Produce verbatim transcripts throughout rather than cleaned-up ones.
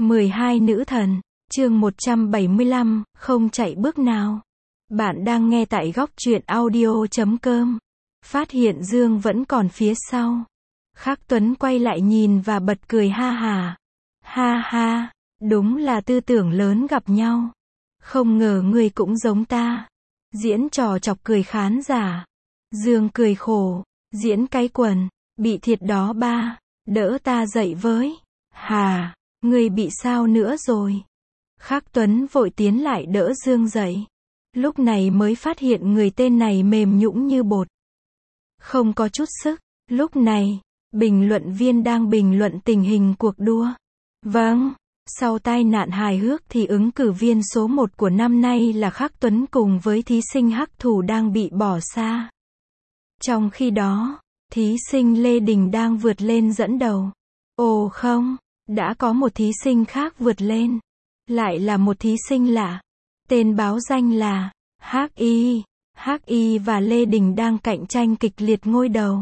mười hai nữ thần, chương một trăm bảy mươi lăm, không chạy bước nào. Bạn đang nghe tại góc truyện audio chấm com. Phát hiện Dương vẫn còn phía sau. Khắc Tuấn quay lại nhìn và bật cười ha hà. Ha ha, đúng là tư tưởng lớn gặp nhau. Không ngờ ngươi cũng giống ta. Diễn trò chọc cười khán giả. Dương cười khổ, diễn cái quần, bị thiệt đó ba, đỡ ta dậy với. Hà, ngươi bị sao nữa rồi? Khắc Tuấn vội tiến lại đỡ Dương dậy. Lúc này mới phát hiện người tên này mềm nhũn như bột. Không có chút sức. Lúc này, bình luận viên đang bình luận tình hình cuộc đua. Vâng, sau tai nạn hài hước thì ứng cử viên số một của năm nay là Khắc Tuấn cùng với thí sinh Hắc Thủ đang bị bỏ xa. Trong khi đó, thí sinh Lê Đình đang vượt lên dẫn đầu. Ồ không, đã có một thí sinh khác vượt lên. Lại là một thí sinh lạ. Tên báo danh là hắc i. hắc i và Lê Đình đang cạnh tranh kịch liệt ngôi đầu.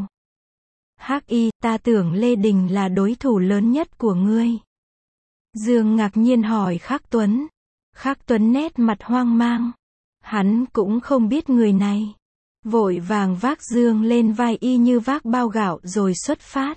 hắc i, ta tưởng Lê Đình là đối thủ lớn nhất của ngươi. Dương ngạc nhiên hỏi Khắc Tuấn. Khắc Tuấn nét mặt hoang mang. Hắn cũng không biết người này. Vội vàng vác Dương lên vai y như vác bao gạo rồi xuất phát.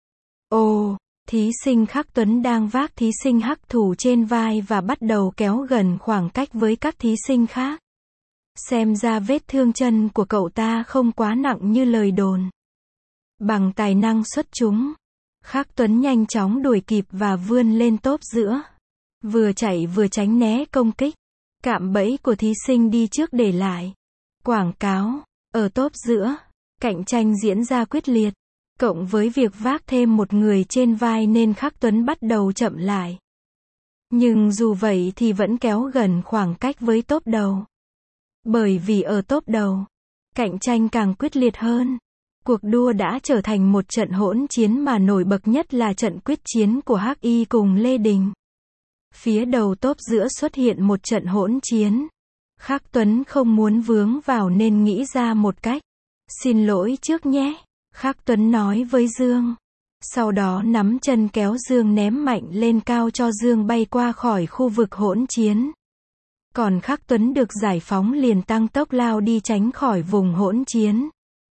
Ồ, thí sinh Khắc Tuấn đang vác thí sinh Hắc Thủ trên vai và bắt đầu kéo gần khoảng cách với các thí sinh khác. Xem ra vết thương chân của cậu ta không quá nặng như lời đồn. Bằng tài năng xuất chúng, Khắc Tuấn nhanh chóng đuổi kịp và vươn lên tốp giữa. Vừa chạy vừa tránh né công kích. Cạm bẫy của thí sinh đi trước để lại. Quảng cáo, ở tốp giữa, cạnh tranh diễn ra quyết liệt. Cộng với việc vác thêm một người trên vai nên Khắc Tuấn bắt đầu chậm lại. Nhưng dù vậy thì vẫn kéo gần khoảng cách với tốp đầu. Bởi vì ở tốp đầu, cạnh tranh càng quyết liệt hơn. Cuộc đua đã trở thành một trận hỗn chiến mà nổi bật nhất là trận quyết chiến của hắc i cùng Lê Đình. Phía đầu tốp giữa xuất hiện một trận hỗn chiến. Khắc Tuấn không muốn vướng vào nên nghĩ ra một cách. Xin lỗi trước nhé, Khắc Tuấn nói với Dương. Sau đó nắm chân kéo Dương ném mạnh lên cao cho Dương bay qua khỏi khu vực hỗn chiến. Còn Khắc Tuấn được giải phóng liền tăng tốc lao đi tránh khỏi vùng hỗn chiến.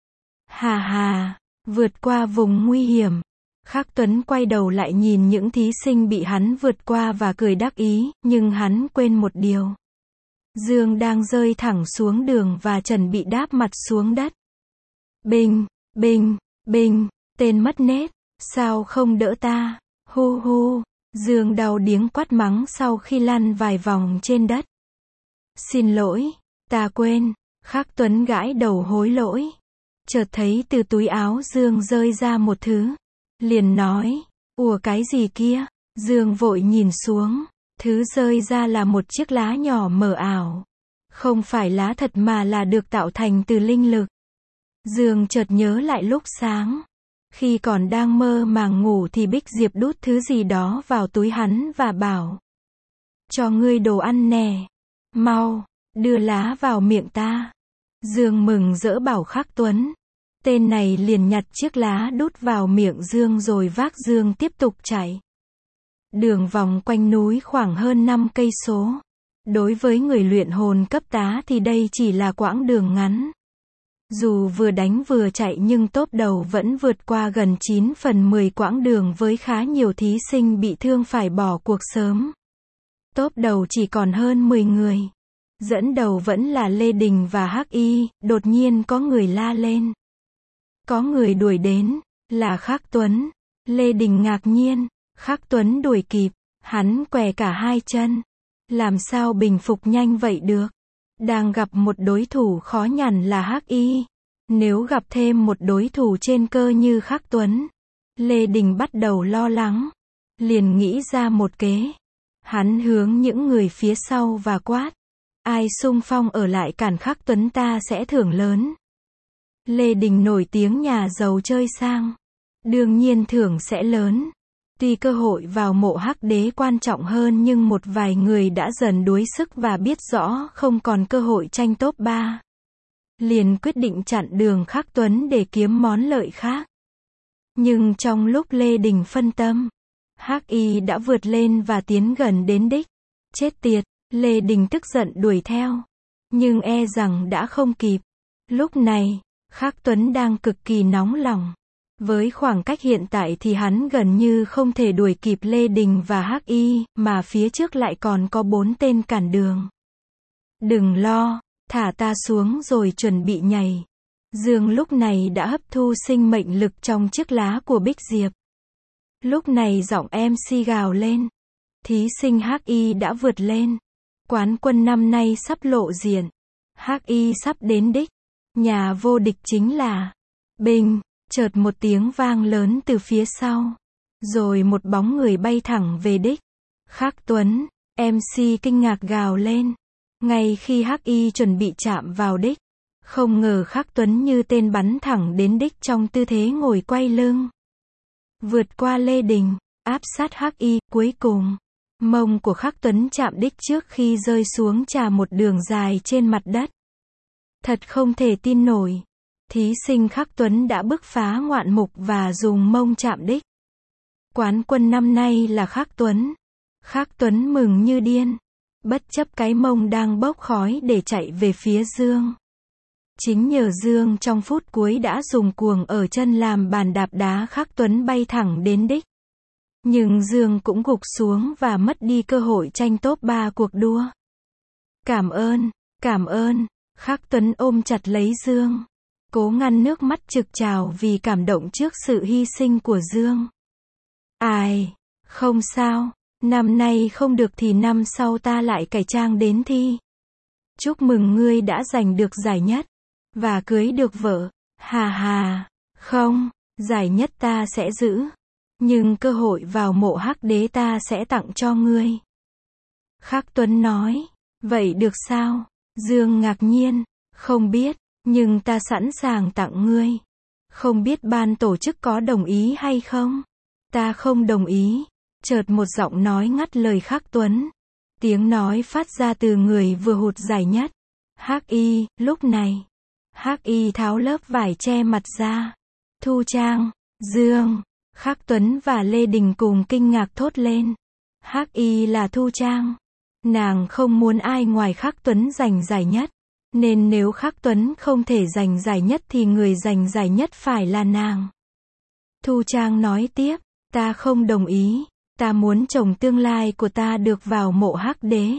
Hà hà, vượt qua vùng nguy hiểm. Khắc Tuấn quay đầu lại nhìn những thí sinh bị hắn vượt qua và cười đắc ý, nhưng hắn quên một điều. Dương đang rơi thẳng xuống đường và chuẩn bị đáp mặt xuống đất. Bình, bình, bình, tên mất nết, sao không đỡ ta, hu hu. Dương đau điếng quát mắng sau khi lăn vài vòng trên đất. Xin lỗi, ta quên. Khắc Tuấn gãi đầu hối lỗi. Chợt thấy từ túi áo Dương rơi ra một thứ. Liền nói, ủa cái gì kia? Dương vội nhìn xuống. Thứ rơi ra là một chiếc lá nhỏ mờ ảo. Không phải lá thật mà là được tạo thành từ linh lực. Dương chợt nhớ lại lúc sáng. Khi còn đang mơ màng ngủ thì Bích Diệp đút thứ gì đó vào túi hắn và bảo. Cho ngươi đồ ăn nè. Mau, đưa lá vào miệng ta. Dương mừng rỡ bảo Khắc Tuấn. Tên này liền nhặt chiếc lá đút vào miệng Dương rồi vác Dương tiếp tục chạy. Đường vòng quanh núi khoảng hơn năm cây số. Đối với người luyện hồn cấp tá thì đây chỉ là quãng đường ngắn. Dù vừa đánh vừa chạy nhưng tốp đầu vẫn vượt qua gần chín phần mười quãng đường với khá nhiều thí sinh bị thương phải bỏ cuộc sớm. Tốp đầu chỉ còn hơn mười người. Dẫn đầu vẫn là Lê Đình và hắc i, đột nhiên có người la lên. Có người đuổi đến, là Khắc Tuấn. Lê Đình ngạc nhiên, Khắc Tuấn đuổi kịp, hắn què cả hai chân. Làm sao bình phục nhanh vậy được? Đang gặp một đối thủ khó nhằn là hắc i. Nếu gặp thêm một đối thủ trên cơ như Khắc Tuấn, Lê Đình bắt đầu lo lắng. Liền nghĩ ra một kế. Hắn hướng những người phía sau và quát. Ai xung phong ở lại cản Khắc Tuấn ta sẽ thưởng lớn. Lê Đình nổi tiếng nhà giàu chơi sang. Đương nhiên thưởng sẽ lớn. Tuy cơ hội vào mộ hắc đế quan trọng hơn nhưng một vài người đã dần đuối sức và biết rõ không còn cơ hội tranh top ba. Liền quyết định chặn đường Khắc Tuấn để kiếm món lợi khác. Nhưng trong lúc Lê Đình phân tâm, Hắc Y đã vượt lên và tiến gần đến đích. Chết tiệt, Lê Đình tức giận đuổi theo. Nhưng e rằng đã không kịp. Lúc này, Khắc Tuấn đang cực kỳ nóng lòng. Với khoảng cách hiện tại thì hắn gần như không thể đuổi kịp Lê Đình và Hắc Y, mà phía trước lại còn có bốn tên cản đường. Đừng lo, thả ta xuống rồi chuẩn bị nhảy. Dương lúc này đã hấp thu sinh mệnh lực trong chiếc lá của Bích Diệp. Lúc này giọng em xê gào lên. Thí sinh Hắc Y đã vượt lên. Quán quân năm nay sắp lộ diện. Hắc Y sắp đến đích. Nhà vô địch chính là Bình. Chợt một tiếng vang lớn từ phía sau. Rồi một bóng người bay thẳng về đích. Khắc Tuấn, em xê kinh ngạc gào lên. Ngay khi Hắc Y chuẩn bị chạm vào đích. Không ngờ Khắc Tuấn như tên bắn thẳng đến đích trong tư thế ngồi quay lưng. Vượt qua Lê Đình, áp sát Hắc Y, cuối cùng. Mông của Khắc Tuấn chạm đích trước khi rơi xuống trà một đường dài trên mặt đất. Thật không thể tin nổi. Thí sinh Khắc Tuấn đã bứt phá ngoạn mục và dùng mông chạm đích. Quán quân năm nay là Khắc Tuấn. Khắc Tuấn mừng như điên. Bất chấp cái mông đang bốc khói để chạy về phía Dương. Chính nhờ Dương trong phút cuối đã dùng cuồng ở chân làm bàn đạp đá Khắc Tuấn bay thẳng đến đích. Nhưng Dương cũng gục xuống và mất đi cơ hội tranh top ba cuộc đua. Cảm ơn, cảm ơn. Khắc Tuấn ôm chặt lấy Dương. Cố ngăn nước mắt trực trào vì cảm động trước sự hy sinh của Dương. Ai, không sao, năm nay không được thì năm sau ta lại cải trang đến thi. Chúc mừng ngươi đã giành được giải nhất. Và cưới được vợ. Hà hà, không, giải nhất ta sẽ giữ. Nhưng cơ hội vào mộ Hắc Đế ta sẽ tặng cho ngươi. Khắc Tuấn nói, vậy được sao? Dương ngạc nhiên, không biết, nhưng ta sẵn sàng tặng ngươi. Không biết ban tổ chức có đồng ý hay không? Ta không đồng ý. Chợt một giọng nói ngắt lời Khắc Tuấn. Tiếng nói phát ra từ người vừa hụt giải nhất. Hắc Y, lúc này. Hắc Y tháo lớp vải che mặt ra. Thu Trang, Dương, Khắc Tuấn và Lê Đình cùng kinh ngạc thốt lên. Hắc Y là Thu Trang. Nàng không muốn ai ngoài Khắc Tuấn giành giải nhất. Nên nếu Khắc Tuấn không thể giành giải nhất thì người giành giải nhất phải là nàng. Thu Trang nói tiếp, ta không đồng ý, ta muốn chồng tương lai của ta được vào mộ Hắc Đế.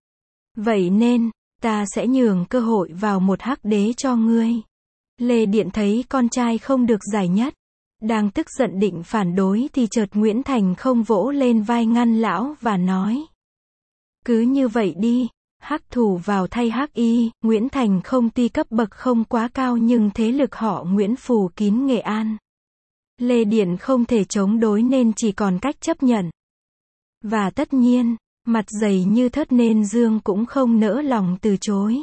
Vậy nên, ta sẽ nhường cơ hội vào một Hắc Đế cho ngươi. Lê Điện thấy con trai không được giải nhất. Đang tức giận định phản đối thì chợt Nguyễn Thành không vỗ lên vai ngăn lão và nói. Cứ như vậy đi. Hắc Thủ vào thay Hắc Y. Nguyễn Thành không tuy cấp bậc không quá cao nhưng thế lực họ Nguyễn phủ kín Nghệ An. Lê Điện không thể chống đối nên chỉ còn cách chấp nhận. Và tất nhiên, mặt dày như thớt nên Dương cũng không nỡ lòng từ chối.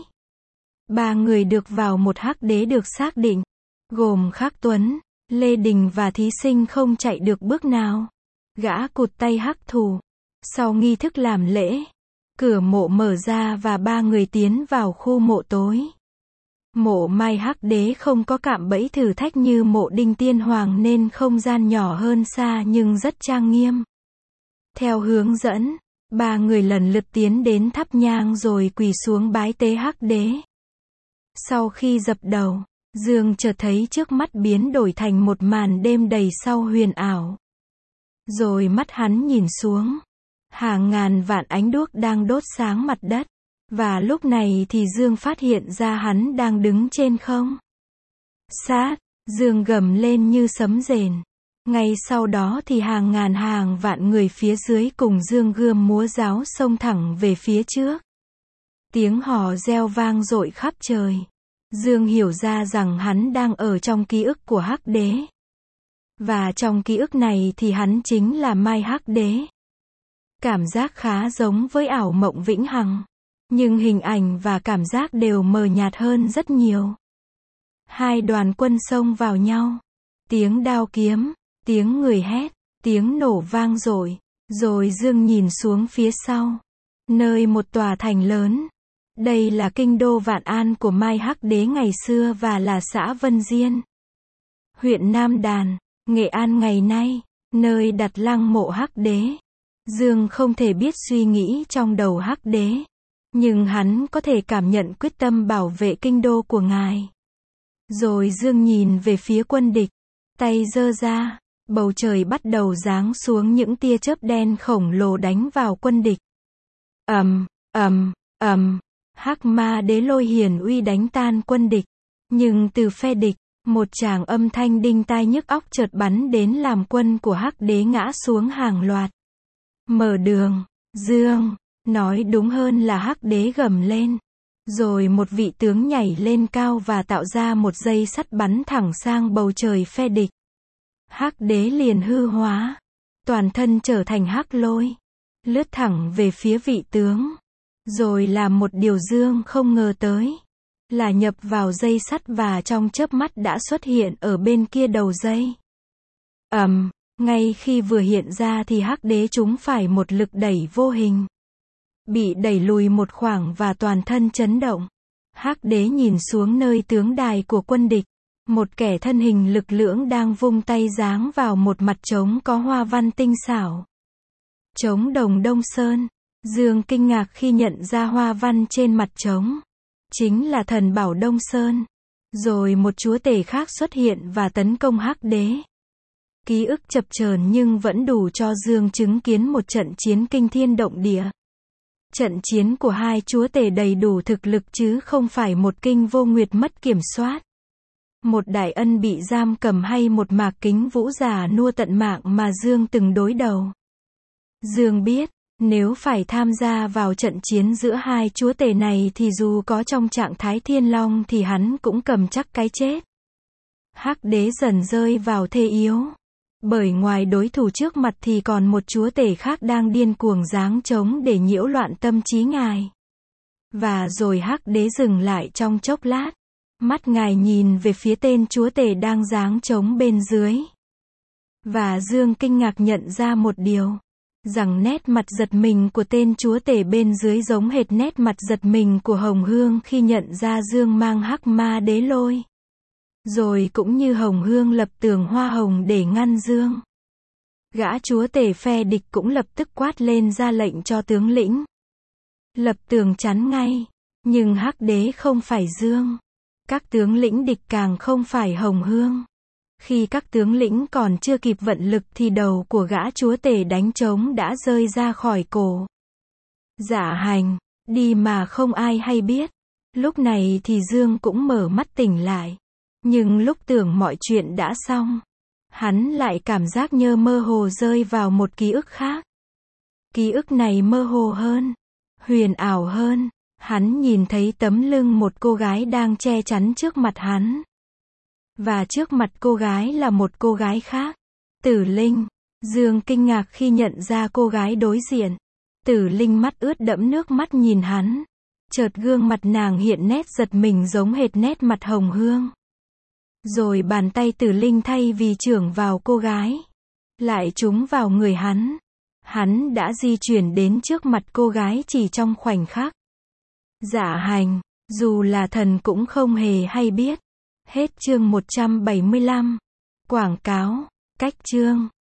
Ba người được vào một Hắc Đế được xác định, gồm Khắc Tuấn, Lê Đình và thí sinh không chạy được bước nào. Gã cụt tay Hắc Thủ. Sau nghi thức làm lễ, cửa mộ mở ra và ba người tiến vào khu mộ tối. Mộ Mai Hắc Đế không có cạm bẫy thử thách như mộ Đinh Tiên Hoàng nên không gian nhỏ hơn xa nhưng rất trang nghiêm. Theo hướng dẫn, ba người lần lượt tiến đến thắp nhang rồi quỳ xuống bái tế Hắc Đế. Sau khi dập đầu, Dương chợt thấy trước mắt biến đổi thành một màn đêm đầy sau huyền ảo. Rồi mắt hắn nhìn xuống. Hàng ngàn vạn ánh đuốc đang đốt sáng mặt đất. Và lúc này thì Dương phát hiện ra hắn đang đứng trên không. Sát, Dương gầm lên như sấm rền. Ngay sau đó thì hàng ngàn hàng vạn người phía dưới cùng Dương gươm múa giáo xông thẳng về phía trước. Tiếng hò reo vang dội khắp trời. Dương hiểu ra rằng hắn đang ở trong ký ức của Hắc Đế. Và trong ký ức này thì hắn chính là Mai Hắc Đế. Cảm giác khá giống với ảo mộng vĩnh hằng. Nhưng hình ảnh và cảm giác đều mờ nhạt hơn rất nhiều. Hai đoàn quân xông vào nhau. Tiếng đao kiếm, tiếng người hét, tiếng nổ vang dội. Rồi Dương nhìn xuống phía sau. Nơi một tòa thành lớn. Đây là kinh đô Vạn An của Mai Hắc Đế ngày xưa và là xã Vân Diên, huyện Nam Đàn, Nghệ An ngày nay. nơi đặt lăng mộ Hắc Đế. Dương không thể biết suy nghĩ trong đầu Hắc Đế, nhưng hắn có thể cảm nhận quyết tâm bảo vệ kinh đô của ngài. Rồi Dương nhìn về phía quân địch, tay giơ ra, bầu trời bắt đầu giáng xuống những tia chớp đen khổng lồ đánh vào quân địch. Ầm, ầm, ầm, Hắc Ma Đế lôi hiển uy đánh tan quân địch, nhưng từ phe địch, một tràng âm thanh đinh tai nhức óc chợt bắn đến làm quân của Hắc Đế ngã xuống hàng loạt. Mở đường, Dương, nói đúng hơn là Hắc Đế gầm lên. Rồi một vị tướng nhảy lên cao và tạo ra một dây sắt bắn thẳng sang bầu trời phe địch. Hắc Đế liền hư hóa, toàn thân trở thành hắc lôi, lướt thẳng về phía vị tướng. Rồi làm một điều Dương không ngờ tới, là nhập vào dây sắt và trong chớp mắt đã xuất hiện ở bên kia đầu dây. Ầm, ngay khi vừa hiện ra thì Hắc Đế trúng phải một lực đẩy vô hình, bị đẩy lùi một khoảng và toàn thân chấn động. Hắc Đế nhìn xuống nơi tướng đài của quân địch, một kẻ thân hình lực lưỡng đang vung tay giáng vào một mặt trống có hoa văn tinh xảo. Trống đồng Đông Sơn. Dương kinh ngạc khi nhận ra hoa văn trên mặt trống chính là thần bảo Đông Sơn. Rồi một chúa tể khác xuất hiện và tấn công Hắc Đế. Ký ức chập chờn nhưng vẫn đủ cho Dương chứng kiến một trận chiến kinh thiên động địa. Trận chiến của hai chúa tể đầy đủ thực lực chứ không phải một kinh vô nguyệt mất kiểm soát. Một đại ân bị giam cầm hay một mạc kính vũ giả nua tận mạng mà Dương từng đối đầu. Dương biết, nếu phải tham gia vào trận chiến giữa hai chúa tể này thì dù có trong trạng thái thiên long thì hắn cũng cầm chắc cái chết. Hắc Đế dần rơi vào thế yếu. Bởi ngoài đối thủ trước mặt thì còn một chúa tể khác đang điên cuồng giáng trống để nhiễu loạn tâm trí ngài. Và rồi Hắc Đế dừng lại trong chốc lát. Mắt ngài nhìn về phía tên chúa tể đang giáng trống bên dưới. Và Dương kinh ngạc nhận ra một điều. Rằng nét mặt giật mình của tên chúa tể bên dưới giống hệt nét mặt giật mình của Hồng Hương khi nhận ra Dương mang Hắc Ma Đế lôi. Rồi cũng như Hồng Hương lập tường hoa hồng để ngăn Dương. Gã chúa tể phe địch cũng lập tức quát lên ra lệnh cho tướng lĩnh. Lập tường chắn ngay. Nhưng Hắc Đế không phải Dương. Các tướng lĩnh địch càng không phải Hồng Hương. Khi các tướng lĩnh còn chưa kịp vận lực thì đầu của gã chúa tể đánh trống đã rơi ra khỏi cổ. Dạ hành, đi mà không ai hay biết. Lúc này thì Dương cũng mở mắt tỉnh lại. Nhưng lúc tưởng mọi chuyện đã xong, hắn lại cảm giác như mơ hồ rơi vào một ký ức khác. Ký ức này mơ hồ hơn, huyền ảo hơn. Hắn nhìn thấy tấm lưng một cô gái đang che chắn trước mặt hắn. Và trước mặt cô gái là một cô gái khác. Tử Linh. Dương kinh ngạc khi nhận ra cô gái đối diện. Tử Linh mắt ướt đẫm nước mắt nhìn hắn. Chợt gương mặt nàng hiện nét giật mình giống hệt nét mặt Hồng Hương. Rồi bàn tay Tử Linh thay vì chưởng vào cô gái, lại trúng vào người hắn. Hắn đã di chuyển đến trước mặt cô gái chỉ trong khoảnh khắc. Dạ hành, dù là thần cũng không hề hay biết. Hết chương một trăm bảy mươi lăm. Quảng cáo, cách chương.